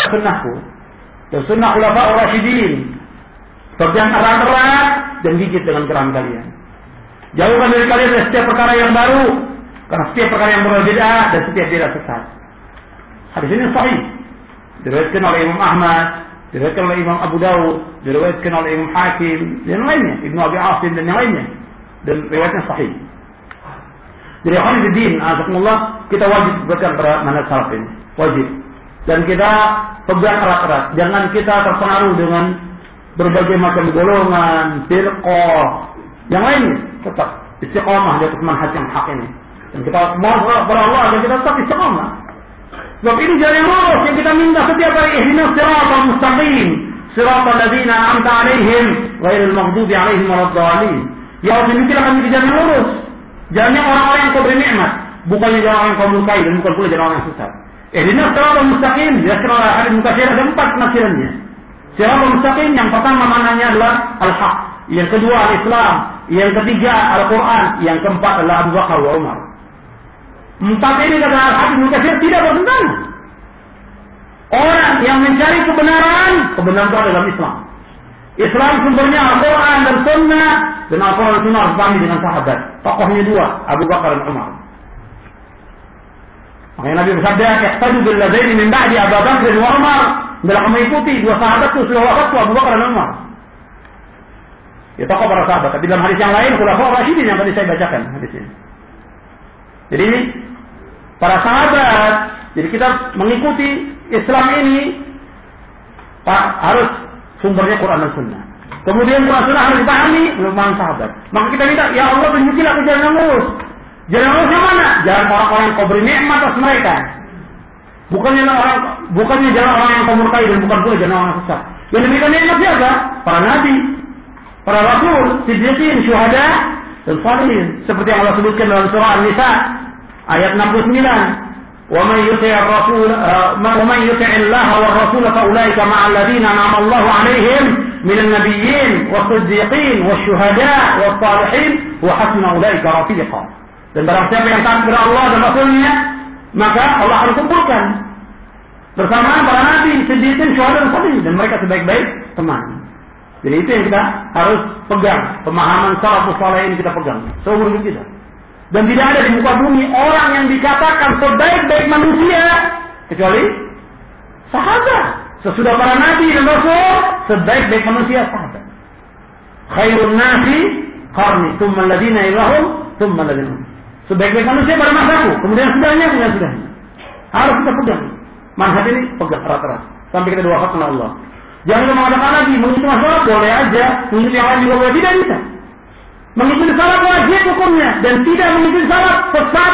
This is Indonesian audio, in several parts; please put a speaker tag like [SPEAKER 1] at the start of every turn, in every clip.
[SPEAKER 1] sunnahku dan sunnah khulafaur rasyidin. Pegang erat-erat dan gigit dengan geram kalian. Jauhkan dari kalian dari setiap perkara yang baru, karena setiap perkara yang baru bid'ah dan setiap bid'ah sesat. Hadis ini sahih. Diriwayatkan oleh Imam Ahmad, diriwayatkan oleh Imam Abu Dawud, diriwayatkan oleh Imam Hakim dan yang lainnya, Ibnu Abi Asim dan yang lainnya. Dan riwayatnya sahih. Jadi Khairuddin, azakumullah, kita wajib berpegang pada manhaj salaf ini. Wajib. Dan kita pegang erat-erat. Jangan kita terpengaruh dengan berbagai macam golongan, firqah, yang lainnya. Tetap istiqamah di atas manhaj yang hak ini. Dan kita mohon kepada Allah agar kita tetap istiqamah. Sebab ini jalan yang lurus yang kita minta setiap hari. Ihdinas siratal mustaqim, siratal ladzina an'amta 'alaihim, ghairil maghdubi 'alaihim waladdallin. Ya Allah, demikianlah kami di jalan yang lurus. Jalannya orang-orang yang kau beri nikmat, bukannya jalan orang yang kau murkai dan bukan pula jalan orang yang sesat. Ihdinas siratal mustaqim, dijelaskan oleh hadis Mukatsir ada 4 penafsirannya. Siratal mustaqim yang pertama maknanya adalah al-haq, yang kedua al-Islam, yang ketiga Al-Quran, yang keempat adalah Abu Bakar wa Umar. 4 ini kata hadis Mukatsir tidak bertentangan. Orang yang mencari kebenaran itu adalah dalam Islam. Islam sumbernya Al-Quran dan Sunnah, dan Al-Quran dan Sunnah harus dipahami dengan sahabat. Tokohnya 2, Abu Bakar dan Umar. Makanya Nabi bersabda, "Iqtadu bil ladaini min ba'di Abu Bakar wa Umar." Bila kamu ikuti 2 sahabat itu sudah wafat, Abu Bakar dan Umar. Ya tokoh para sahabat. Tapi dalam hadis yang lain, khulafaur rasyidin yang tadi saya bacakan hadis ini. Jadi para sahabat, jadi kita mengikuti Islam ini harus sumbernya Quran dan Sunnah. Kemudian Quran Sunnah harus dipahami oleh para sahabat. Maka kita minta, ya Allah tunjukilah ke jalan yang lurus. Jalan yang lurus yang mana? Jalan orang-orang yang kau beri nikmat atas mereka. Bukannya jalan orang yang kau murkai dan bukan pula jalan orang yang sesat. Yang diberikan nikmat siapa? Para nabi, para rasul, siddiqin, syuhada dan salihin. Seperti yang Allah sebutkan dalam surah An-Nisa ayat 69. ومن يطع الرسول ومن يطع الله والرسول فأولئك مع الذين أنعم الله عليهم من النبيين والصديقين والشهداء والصالحين وحسن أولئك رفيقا. Dan barang siapa yang taat kepada Allah dan Rasulnya, maka Allah akan kumpulkan bersama para nabi, siddiqin, syuhada dan salihin, dan mereka sebaik-baik teman. Jadi itu yang kita harus pegang, pemahaman salafus saleh ini kita pegang seumur hidup kita. Dan tidak ada di muka bumi orang yang dikatakan sebaik-baik manusia kecuali sahabat. Sesudah para nabi dan rasul, sebaik-baik manusia sahabat. Khairun nasi qarni, tsumma alladziina yalunhum, tsumma alladziina. Sebaik-baik manusia pada masaku, kemudian sudahnya. Harus kita pegang. Manhaj ini pegang erat-erat sampai kita diwafatkan Allah. Jangan mengatakan lagi mengikuti masalah boleh aja, mengikuti yang lain juga boleh, tidak bisa. Mengikuti salat wajib hukumnya, dan tidak mengikuti salat sesat.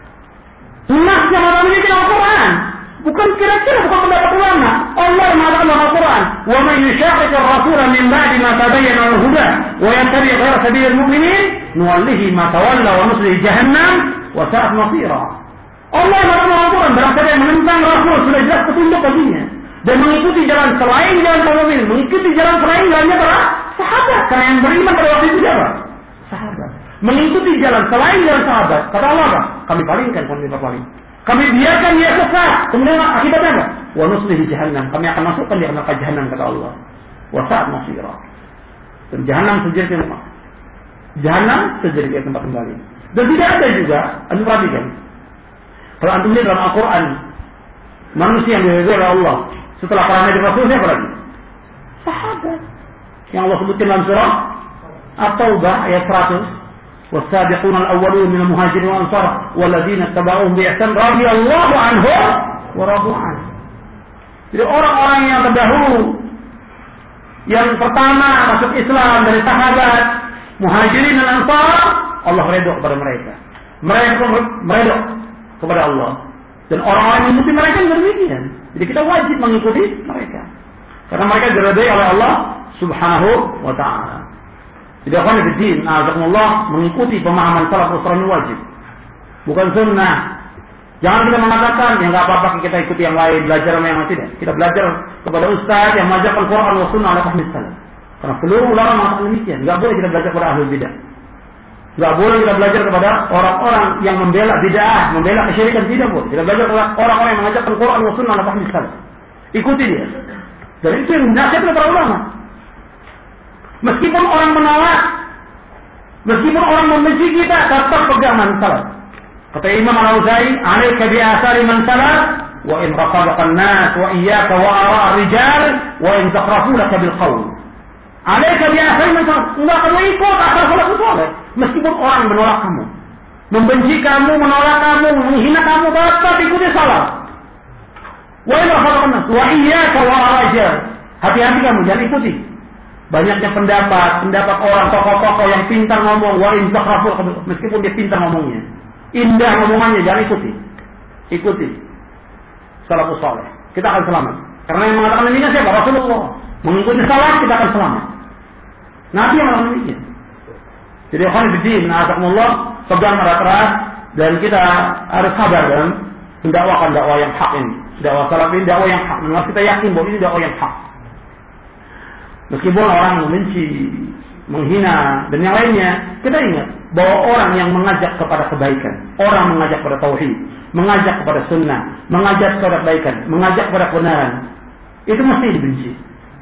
[SPEAKER 1] Nas yang Allah memiliki Al-Quran, bukan kira-kira, bukan pendapat ulama. Allah mengatakan dalam Al-Quran, "Wa man yushaqiq ar-rasula min ba'di ma tabayyana lahu-al-huda wa yattabi' ghayra sabilil mu'minin nuwallihi ma tawalla wa nuslihi jahannam wa sa'at masira." Allah mengatakan dalam Al-Quran, barang siapa yang menentang Rasul sudah jelas petunjuk baginya dan mengikuti jalan selain jalan para mukmin, mengikuti jalan selain jalannya para sahabat, karena yang beriman pada waktu itu siapa? Sahabat. Mengikuti jalan selain jalan sahabat, kata Allah apa? Kami palingkan, kami paling. Kami biarkan dia sesat. Kemudian akibatnya apa? Wa nuslihi jahannam. Kami akan masukkan dia ke neraka jahannam, kata Allah. Wa sa'at masira. Dan jahannam sejadi tempat. Jahannam sejadi tempat kembali. Dan tidak ada juga, anda perhatikan. Kalau antum lihat dalam Al-Quran, manusia yang diridhoi oleh Allah setelah para nabi rasul siapa lagi? Sahabat. Yang Allah sebutkan dalam surah At-Taubah ayat 100. والسابقون الأولون من المهاجرين والأنصار والذين اتبعوهم بإحسان رضي الله عنهم ورضوا عنه. Jadi orang-orang yang terdahulu, yang pertama masuk Islam dari sahabat, muhajirin dan ansar, Allah redha kepada mereka. Mereka meredha kepada Allah. Dan orang-orang yang mengikuti mereka juga demikian. Jadi kita wajib mengikuti mereka, karena mereka diridhai oleh Allah Subhanahu wa Ta'ala. Jadi akhwan fiddin, azakumullah, mengikuti pemahaman salafus saleh wajib, bukan sunnah. Jangan kita mengatakan yang enggak apa-apa kita ikuti yang lain, belajar sama yang lain, tidak. Kita belajar kepada ustaz yang mengajarkan Quran wa sunnah ala fahmi salaf. Karena seluruh ulama mengatakan demikian. Enggak boleh kita belajar kepada ahli bidah. Enggak boleh kita belajar kepada orang-orang yang membela bid'ah, membela kesyirikan, tidak boleh. Kita belajar kepada orang-orang yang mengajarkan Quran wa sunnah ala fahmi salaf. Ikuti dia. Dan itu yang nasihat oleh para ulama. Meskipun orang menolak, meskipun orang membenci kita, tetap pegang manfaat. Kata Imam Al-Auza'i, "Alaika bi athari man salaf, wa in raqabaka an-nas, wa iyyaka wa ara' ar-rijal, wa in taqrafu laka bil qawl." Alaika bi athari man salaf. Enggak kamu ikut asal salafus saleh. Meskipun orang menolak kamu, membenci kamu, menolak kamu, menghina kamu, tetap ikuti salaf. Wa in raqabaka an-nas, wa iyyaka wa ara' ar-rijal. Hati-hati kamu, jangan ikuti banyaknya pendapat orang tokoh-tokoh yang pintar ngomong, wa in taqrafu, meskipun dia pintar ngomongnya, indah ngomongannya, jangan ikuti salafus saleh. Kita akan selamat. Karena yang mengatakan demikian siapa? Rasulullah. Mengikuti salaf kita akan selamat. Nabi yang mengatakan demikian. Jadi ikhwan fillah, na'azakumullah, pegang erat-erat dan kita harus sabar dalam mendakwakan dakwah yang hak ini. Dakwah salaf ini dakwah yang hak. Memang kita yakin bahwa ini dakwah yang hak. Meskipun orang membenci, menghina, dan yang lainnya, kita ingat bahwa orang yang mengajak kepada kebaikan, orang mengajak kepada tauhid, mengajak kepada sunnah, mengajak kepada kebaikan, mengajak kepada kebenaran, itu mesti dibenci.